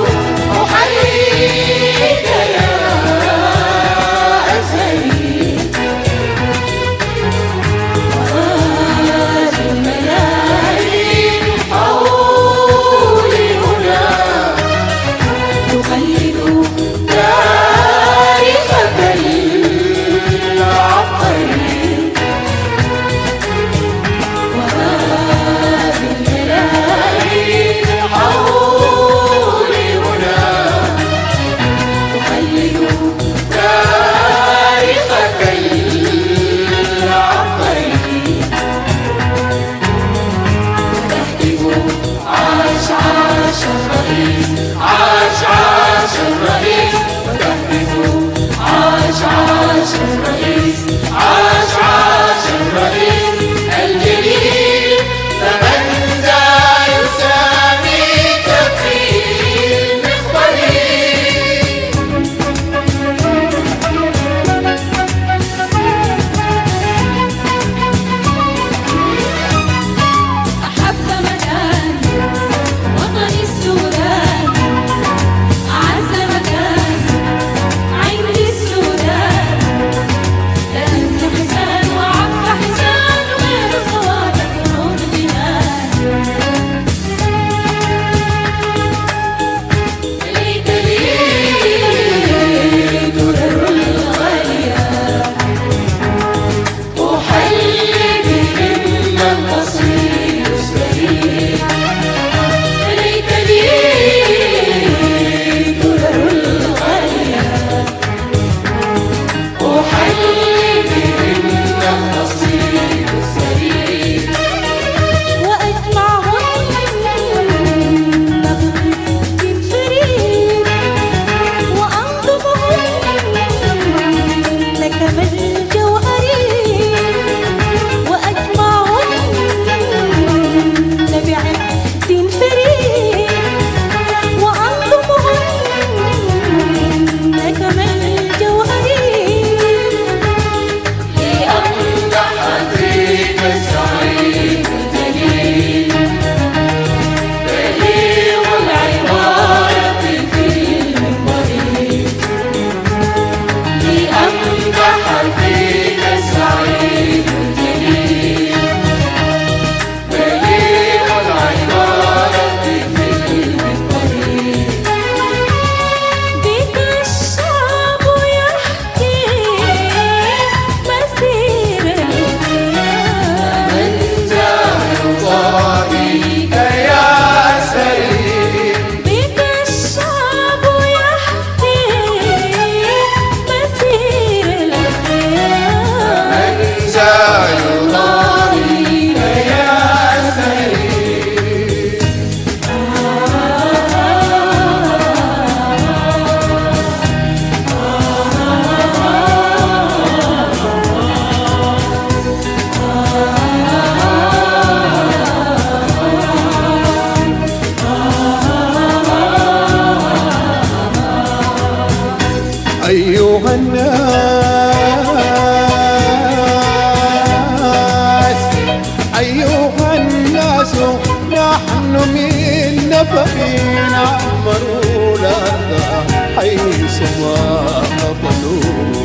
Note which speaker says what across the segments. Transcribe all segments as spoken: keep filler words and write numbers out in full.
Speaker 1: أحييك يا أزهري وآل الملايين حولي هنا تخلد تاريخك العبقري وآل الملايين حولي هنا تخلد تاريخك العبقري وتهتف عاش عاش الرئيس عاش عاش الرئيس وتهتف عاش عاش الرئيس عاش عاش الرئيس الجليل فمن ذا يساميك في أحب مكان وطني السودان أعز مكان عندي السودان لأنت حسان وعف حسان غير صوابك يعود جنان ليت لي درر الغالية أحلي بهن القصير السليم ليت لي درر الغالية أحلي بهن القصير السليم وأجمعهن بخط فريد وأنظمهن كما الجوهرين وأجمعهن بعهد فريد وأنظمهن كما الجوهرين لأمدح فيك السعيد الجليل بليغ العبارة في المنبر لأمدح فيك السعيد الجليل بليغ العبارة في المنبر بك الشعب يحكي مسير الأيام من ذا يضاهيك يا سليم بك الشعب يحكي مسير الأيام من ذا يضاهيك يا سليم
Speaker 2: أيها الناس أيها الناس نحن من نفق نعمر الأرض حيثما قبلوا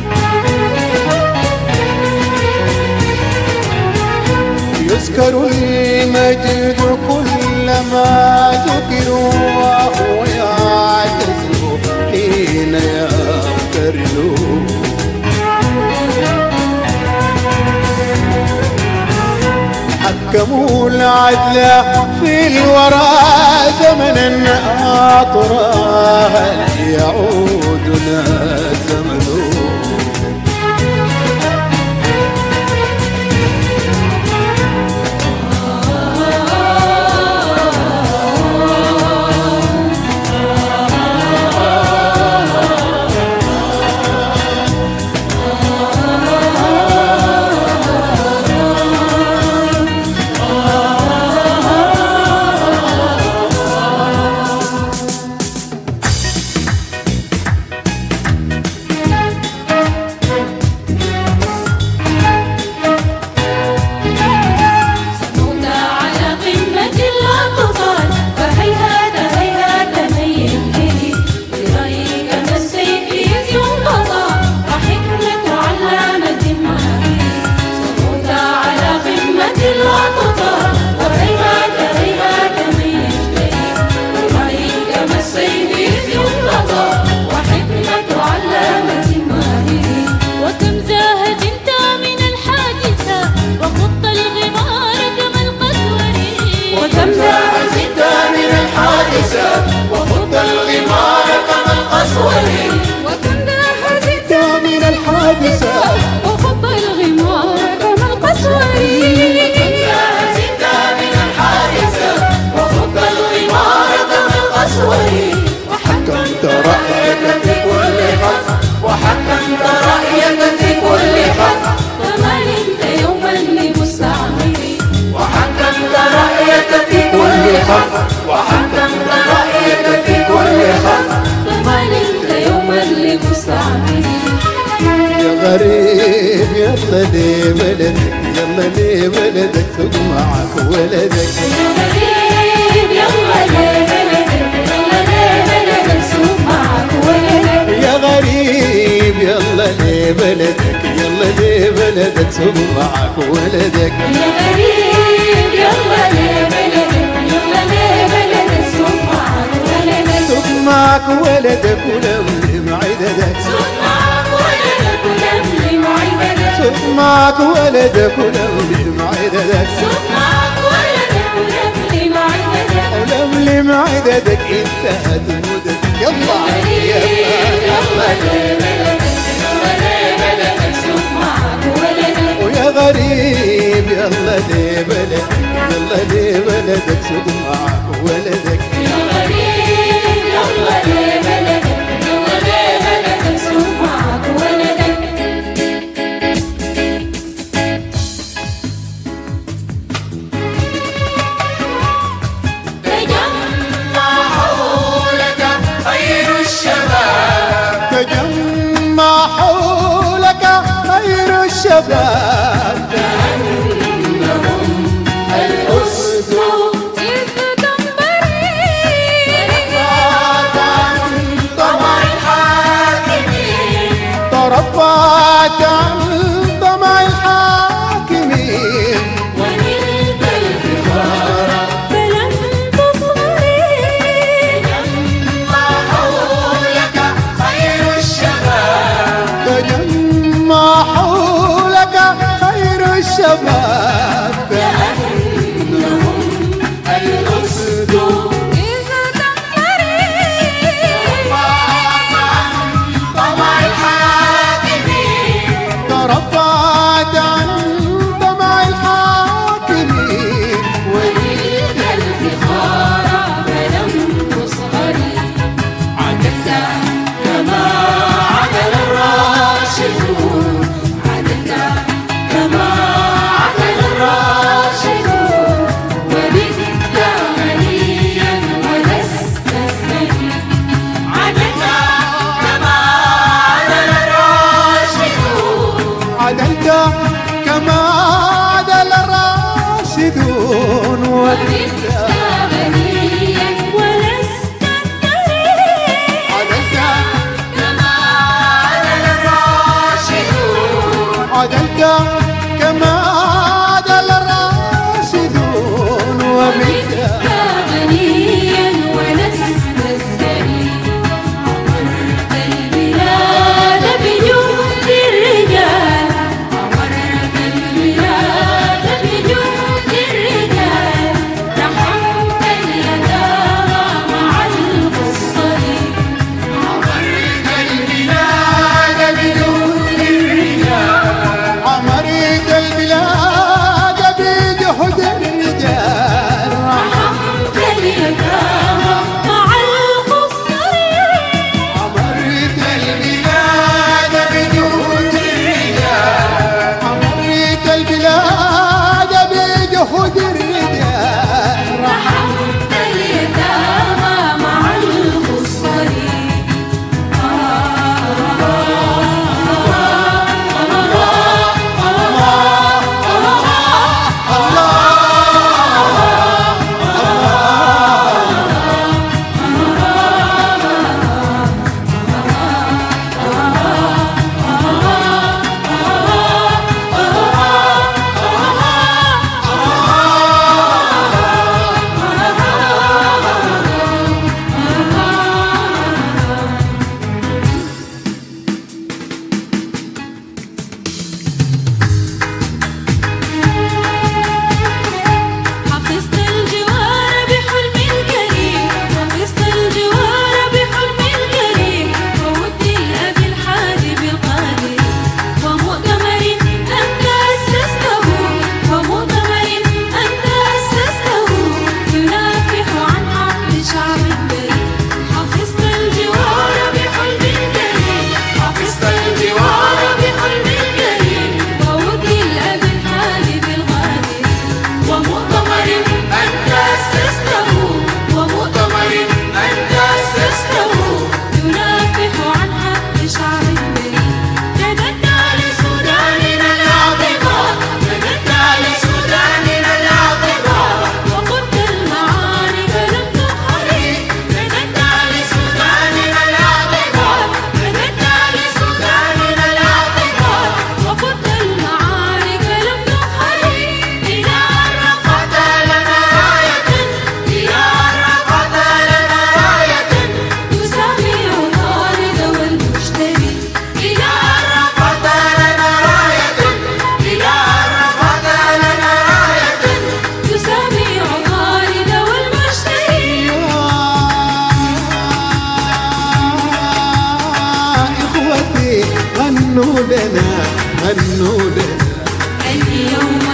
Speaker 2: يذكر المجد كلما ذكروا وهو يعتز حين يقترنوا حكموا العدل في الورى زمنا أطرى هل يعودنا زمن
Speaker 1: القسور وكنت حزنت
Speaker 2: من الحادثة
Speaker 1: وخط الغمار كما القسور وكنت حزنت من الحادثة وخط الغمار كما القسور
Speaker 2: حكمت رأيك في كل خط
Speaker 1: وحكمت رأيك في كل خط فما نمت يوما لمستعمري وحكمت رأيك في كل خط وحكمت رأيك في كل خط فما نمت يوما لمستعمري
Speaker 2: يا غريب يلا ليه بلدك يلا ليه بلدك سوق معك ولدك
Speaker 1: يا غريب يلا ليه بلدك يلا ليه بلدك سوق معك ولدك
Speaker 2: يا غريب يلا ليه بلدك يلا ليه بلدك سوق معك ولدك
Speaker 1: يا غريب يلا ليه بلدك يلا ليه بلدك سوق معك ولدك
Speaker 2: سوق معك ولدك ولملم عددك
Speaker 1: سوق معك ولدك ولملم عددك
Speaker 2: سوق معك ولدك ولملم عددك
Speaker 1: سوق معك ولدك ولملم عددك
Speaker 2: ولملم عددك انتهت مدتك يلا
Speaker 1: يلا يلا ليه بلدك يلا ليه بلدك سوق معك ولدك
Speaker 2: ويا غريب يلا ليه بلدك يلا ليه بلدك سوق معك ولدك
Speaker 1: يا غريب يلا ليه بلدك يلا ليه بلدك سوق معك ولدك تجمع حولك خير الشباب
Speaker 2: تجمع حولك خير الشباب
Speaker 1: كأنهم الأسد إذ تنبري رفعت عن طمع الحاكمين
Speaker 2: ترفعت عن طمع الحاكمين
Speaker 1: ونلت الفخار فلم تصغري تجمع حولك خير الشباب
Speaker 2: تجمع حولك خير الشباب
Speaker 1: كأنهم الأسد إذ تنبري رفعت عن طمع الحاكمين
Speaker 2: ترفعت عن طمع الحاكمين
Speaker 1: ونلت الفخار فلم تصغري عدلت كما عدل الراشدون عدلت كما عدل الراشدون وبت غنيا ولست ثري عدلت كما عدل الراشدون
Speaker 2: عدلت كما عدل الراشدون
Speaker 1: وبت غنيا ولست ثري
Speaker 2: عدلت
Speaker 1: كما عدل الراشدون
Speaker 2: عدلت كما عدل الراشدون وبت
Speaker 1: غنيا ولست الثري عمرت البلاد بجهد الرجال عمرت البلاد بجهد الرجال رحمت اليتامى مع القصر عمرت البلاد بجهد الرجال
Speaker 2: عمرت غنوا لنا غنوا لنا
Speaker 1: اليوم